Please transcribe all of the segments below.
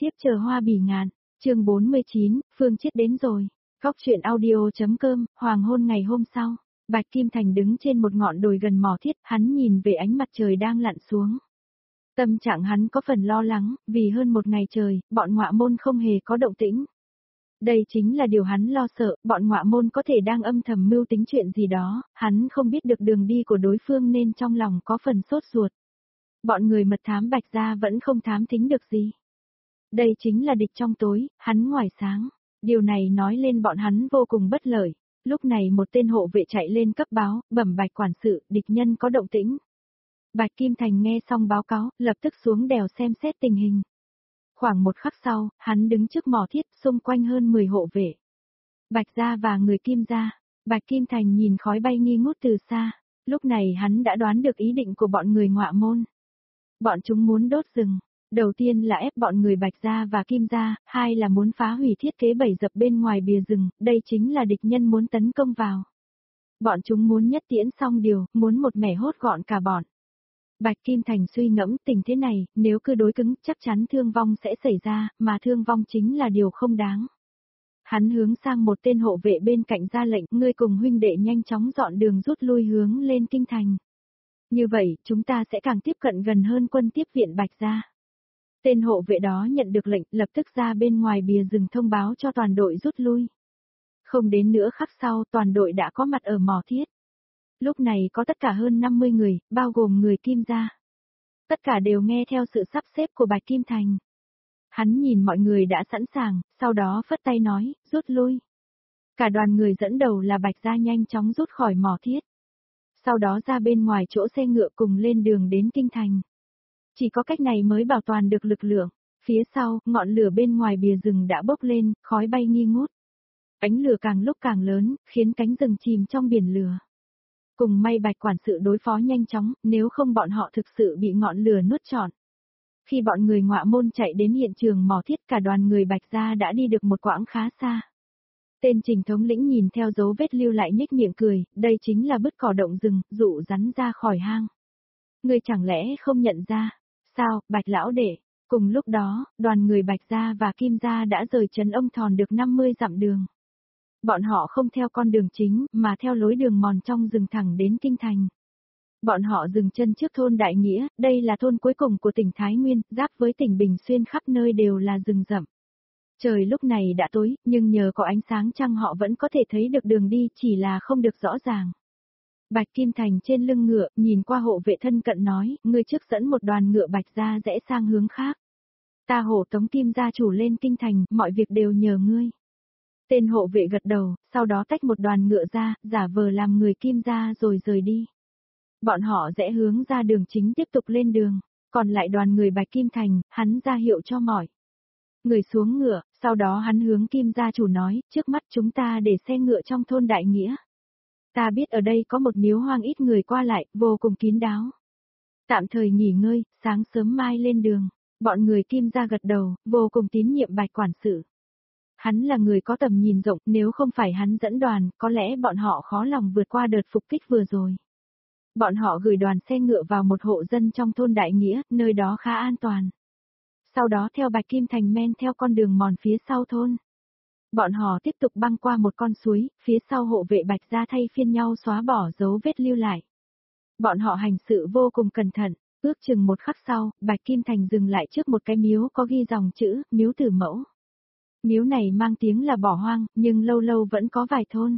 Đọc tiếp chờ hoa bỉ ngạn, chương 49, Phương Chiết đến rồi. Góc truyện audio.com, hoàng hôn ngày hôm sau, Bạch Kim Thành đứng trên một ngọn đồi gần mỏ thiết, hắn nhìn về ánh mặt trời đang lặn xuống. Tâm trạng hắn có phần lo lắng, vì hơn một ngày trời, bọn ngọa môn không hề có động tĩnh. Đây chính là điều hắn lo sợ, bọn ngọa môn có thể đang âm thầm mưu tính chuyện gì đó, hắn không biết được đường đi của đối phương nên trong lòng có phần sốt ruột. Bọn người mật thám Bạch gia vẫn không thám thính được gì. Đây chính là địch trong tối, hắn ngoài sáng. Điều này nói lên bọn hắn vô cùng bất lợi. Lúc này một tên hộ vệ chạy lên cấp báo, bẩm Bạch quản sự, địch nhân có động tĩnh. Bạch Kim Thành nghe xong báo cáo, lập tức xuống đèo xem xét tình hình. Khoảng một khắc sau, hắn đứng trước mỏ thiết, xung quanh hơn 10 hộ vệ. Bạch gia và người Kim gia. Bạch Kim Thành nhìn khói bay nghi ngút từ xa. Lúc này hắn đã đoán được ý định của bọn người ngọa môn. Bọn chúng muốn đốt rừng. Đầu tiên là ép bọn người Bạch gia và Kim gia, hai là muốn phá hủy thiết kế bẫy dập bên ngoài bìa rừng, đây chính là địch nhân muốn tấn công vào. Bọn chúng muốn nhất tiễn xong điều, muốn một mẻ hốt gọn cả bọn. Bạch Kim Thành suy ngẫm tình thế này, nếu cứ đối cứng chắc chắn thương vong sẽ xảy ra, mà thương vong chính là điều không đáng. Hắn hướng sang một tên hộ vệ bên cạnh ra lệnh, ngươi cùng huynh đệ nhanh chóng dọn đường rút lui hướng lên kinh thành. Như vậy, chúng ta sẽ càng tiếp cận gần hơn quân tiếp viện Bạch gia. Tên hộ vệ đó nhận được lệnh, lập tức ra bên ngoài bìa rừng thông báo cho toàn đội rút lui. Không đến nửa khắc sau, toàn đội đã có mặt ở mỏ thiết. Lúc này có tất cả hơn 50 người, bao gồm người Kim gia. Tất cả đều nghe theo sự sắp xếp của Bạch Kim Thành. Hắn nhìn mọi người đã sẵn sàng, sau đó phất tay nói, rút lui. Cả đoàn người dẫn đầu là Bạch gia nhanh chóng rút khỏi mỏ thiết. Sau đó ra bên ngoài chỗ xe ngựa cùng lên đường đến kinh thành. Chỉ có cách này mới bảo toàn được lực lượng. Phía sau, ngọn lửa bên ngoài bìa rừng đã bốc lên, khói bay nghi ngút. Ánh lửa càng lúc càng lớn, khiến cánh rừng chìm trong biển lửa. Cùng may Bạch quản sự đối phó nhanh chóng, nếu không bọn họ thực sự bị ngọn lửa nuốt trọn. Khi bọn người ngọa môn chạy đến hiện trường mỏ thiết, cả đoàn người Bạch gia đã đi được một quãng khá xa. Tên Trình thống lĩnh nhìn theo dấu vết lưu lại nhếch miệng cười, đây chính là bứt cỏ động rừng, dụ rắn ra khỏi hang. Ngươi chẳng lẽ không nhận ra? Sao, Bạch lão đệ? Cùng lúc đó, đoàn người Bạch gia và Kim gia đã rời trấn Ông Thòn được 50 dặm đường. Bọn họ không theo con đường chính, mà theo lối đường mòn trong rừng thẳng đến kinh thành. Bọn họ dừng chân trước thôn Đại Nghĩa, đây là thôn cuối cùng của tỉnh Thái Nguyên, giáp với tỉnh Bình Xuyên, khắp nơi đều là rừng rậm. Trời lúc này đã tối, nhưng nhờ có ánh sáng trăng họ vẫn có thể thấy được đường đi, chỉ là không được rõ ràng. Bạch Kim Thành trên lưng ngựa, nhìn qua hộ vệ thân cận nói, ngươi trước dẫn một đoàn ngựa Bạch gia rẽ sang hướng khác. Ta hộ tống Kim gia chủ lên kinh thành, mọi việc đều nhờ ngươi. Tên hộ vệ gật đầu, sau đó tách một đoàn ngựa ra, giả vờ làm người Kim gia rồi rời đi. Bọn họ rẽ hướng ra đường chính tiếp tục lên đường, còn lại đoàn người Bạch Kim Thành, hắn ra hiệu cho mọi người xuống ngựa, sau đó hắn hướng Kim gia chủ nói, trước mắt chúng ta để xe ngựa trong thôn Đại Nghĩa. Ta biết ở đây có một miếu hoang ít người qua lại, vô cùng kín đáo. Tạm thời nghỉ ngơi, sáng sớm mai lên đường. Bọn người Kim gia gật đầu, vô cùng tín nhiệm Bạch quản sự. Hắn là người có tầm nhìn rộng, nếu không phải hắn dẫn đoàn, có lẽ bọn họ khó lòng vượt qua đợt phục kích vừa rồi. Bọn họ gửi đoàn xe ngựa vào một hộ dân trong thôn Đại Nghĩa, nơi đó khá an toàn. Sau đó theo Bạch Kim Thành men theo con đường mòn phía sau thôn. Bọn họ tiếp tục băng qua một con suối, phía sau hộ vệ Bạch gia thay phiên nhau xóa bỏ dấu vết lưu lại. Bọn họ hành sự vô cùng cẩn thận, ước chừng một khắc sau, Bạch Kim Thành dừng lại trước một cái miếu có ghi dòng chữ, miếu Tử Mẫu. Miếu này mang tiếng là bỏ hoang, nhưng lâu lâu vẫn có vài thôn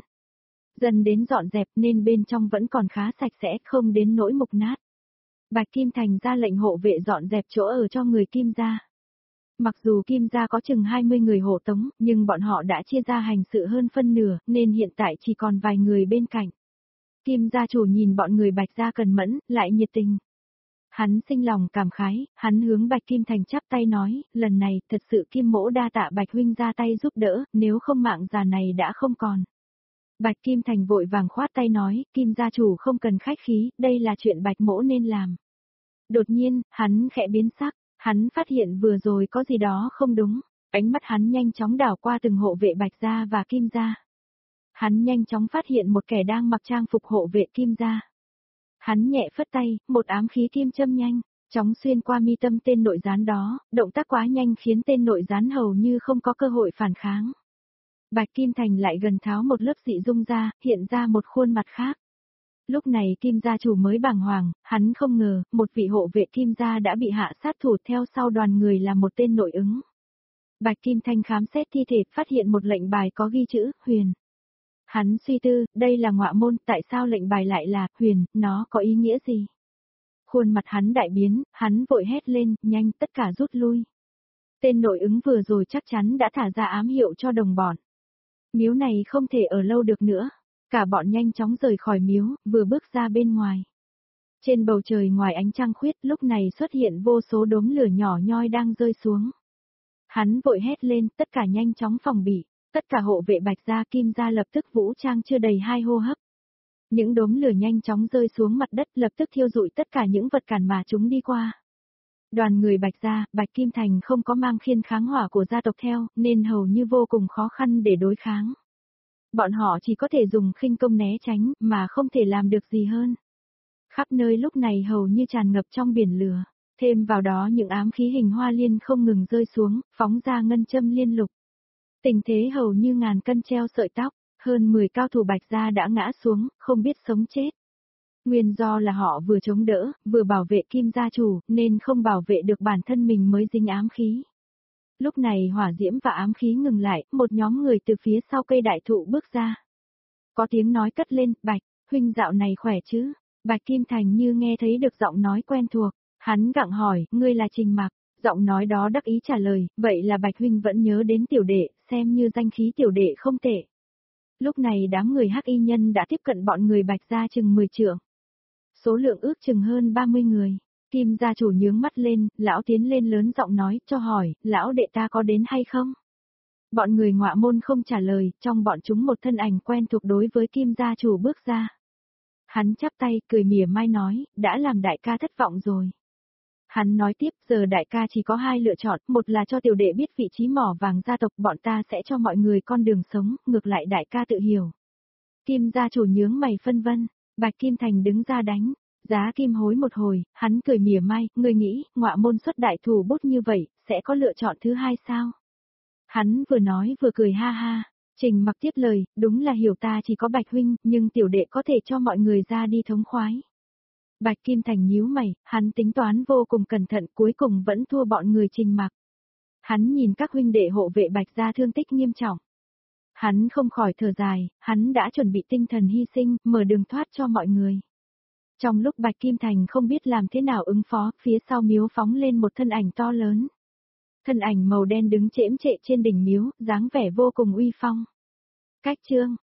dần đến dọn dẹp nên bên trong vẫn còn khá sạch sẽ, không đến nỗi mục nát. Bạch Kim Thành ra lệnh hộ vệ dọn dẹp chỗ ở cho người Kim gia. Mặc dù Kim gia có chừng 20 người hộ tống, nhưng bọn họ đã chia ra hành sự hơn phân nửa, nên hiện tại chỉ còn vài người bên cạnh. Kim gia chủ nhìn bọn người Bạch gia cần mẫn, lại nhiệt tình. Hắn sinh lòng cảm khái, hắn hướng Bạch Kim Thành chắp tay nói, lần này, thật sự Kim mỗ đa tạ Bạch huynh ra tay giúp đỡ, nếu không mạng già này đã không còn. Bạch Kim Thành vội vàng khoát tay nói, Kim gia chủ không cần khách khí, đây là chuyện Bạch mỗ nên làm. Đột nhiên, hắn khẽ biến sắc, hắn phát hiện vừa rồi có gì đó không đúng, ánh mắt hắn nhanh chóng đảo qua từng hộ vệ Bạch gia và Kim gia. Hắn nhanh chóng phát hiện một kẻ đang mặc trang phục hộ vệ Kim gia. Hắn nhẹ phất tay, một ám khí kim châm nhanh, Chóng xuyên qua mi tâm tên nội gián đó, động tác quá nhanh khiến tên nội gián hầu như không có cơ hội phản kháng. Bạch Kim Thành lại gần tháo một lớp dị dung ra, hiện ra một khuôn mặt khác. Lúc này Kim gia chủ mới bàng hoàng, hắn không ngờ, một vị hộ vệ Kim gia đã bị hạ sát thủ, theo sau đoàn người là một tên nội ứng. Bạch Kim Thành khám xét thi thể, phát hiện một lệnh bài có ghi chữ, Huyền. Hắn suy tư, đây là ngọa môn, tại sao lệnh bài lại là, Huyền, nó có ý nghĩa gì? Khuôn mặt hắn đại biến, hắn vội hét lên, nhanh, tất cả rút lui. Tên nội ứng vừa rồi chắc chắn đã thả ra ám hiệu cho đồng bọn. Miếu này không thể ở lâu được nữa. Cả bọn nhanh chóng rời khỏi miếu, vừa bước ra bên ngoài. Trên bầu trời ngoài ánh trăng khuyết lúc này xuất hiện vô số đốm lửa nhỏ nhoi đang rơi xuống. Hắn vội hét lên, tất cả nhanh chóng phòng bị. Tất cả hộ vệ Bạch gia Kim gia lập tức vũ trang chưa đầy 2 hô hấp. Những đốm lửa nhanh chóng rơi xuống mặt đất, lập tức thiêu rụi tất cả những vật cản mà chúng đi qua. Đoàn người Bạch gia, Bạch Kim Thành không có mang khiên kháng hỏa của gia tộc theo, nên hầu như vô cùng khó khăn để đối kháng. Bọn họ chỉ có thể dùng khinh công né tránh, mà không thể làm được gì hơn. Khắp nơi lúc này hầu như tràn ngập trong biển lửa, thêm vào đó những ám khí hình hoa liên không ngừng rơi xuống, phóng ra ngân châm liên lục. Tình thế hầu như ngàn cân treo sợi tóc, hơn 10 cao thủ Bạch gia đã ngã xuống, không biết sống chết. Nguyên do là họ vừa chống đỡ, vừa bảo vệ Kim gia chủ, nên không bảo vệ được bản thân mình mới dính ám khí. Lúc này hỏa diễm và ám khí ngừng lại, một nhóm người từ phía sau cây đại thụ bước ra. Có tiếng nói cất lên, Bạch, huynh dạo này khỏe chứ? Bạch Kim Thành như nghe thấy được giọng nói quen thuộc, hắn gặng hỏi, ngươi là Trình Mặc, giọng nói đó đắc ý trả lời, vậy là Bạch huynh vẫn nhớ đến tiểu đệ, xem như danh khí tiểu đệ không tệ. Lúc này đám người hắc y nhân đã tiếp cận bọn người Bạch gia chừng 10 trượng. Số lượng ước chừng hơn 30 người. Kim gia chủ nhướng mắt lên, lão tiến lên lớn giọng nói, cho hỏi, lão đệ ta có đến hay không? Bọn người ngọa môn không trả lời, trong bọn chúng một thân ảnh quen thuộc đối với Kim gia chủ bước ra. Hắn chắp tay, cười mỉa mai nói, đã làm đại ca thất vọng rồi. Hắn nói tiếp, giờ đại ca chỉ có 2 lựa chọn, một là cho tiểu đệ biết vị trí mỏ vàng gia tộc, bọn ta sẽ cho mọi người con đường sống, ngược lại đại ca tự hiểu. Kim gia chủ nhướng mày phân vân, Bạch Kim Thành đứng ra đánh. Giá Kim hối một hồi, hắn cười mỉa mai, ngươi nghĩ, ngọa môn xuất đại thủ bút như vậy, sẽ có lựa chọn thứ hai sao? Hắn vừa nói vừa cười ha ha, Trình Mặc tiếp lời, đúng là hiểu ta chỉ có Bạch huynh, nhưng tiểu đệ có thể cho mọi người ra đi thống khoái. Bạch Kim Thành nhíu mày, hắn tính toán vô cùng cẩn thận, cuối cùng vẫn thua bọn người Trình Mặc. Hắn nhìn các huynh đệ hộ vệ Bạch gia thương tích nghiêm trọng. Hắn không khỏi thở dài, hắn đã chuẩn bị tinh thần hy sinh, mở đường thoát cho mọi người. Trong lúc Bạch Kim Thành không biết làm thế nào ứng phó, phía sau miếu phóng lên một thân ảnh to lớn. Thân ảnh màu đen đứng chễm trệ trên đỉnh miếu, dáng vẻ vô cùng uy phong. Cách chương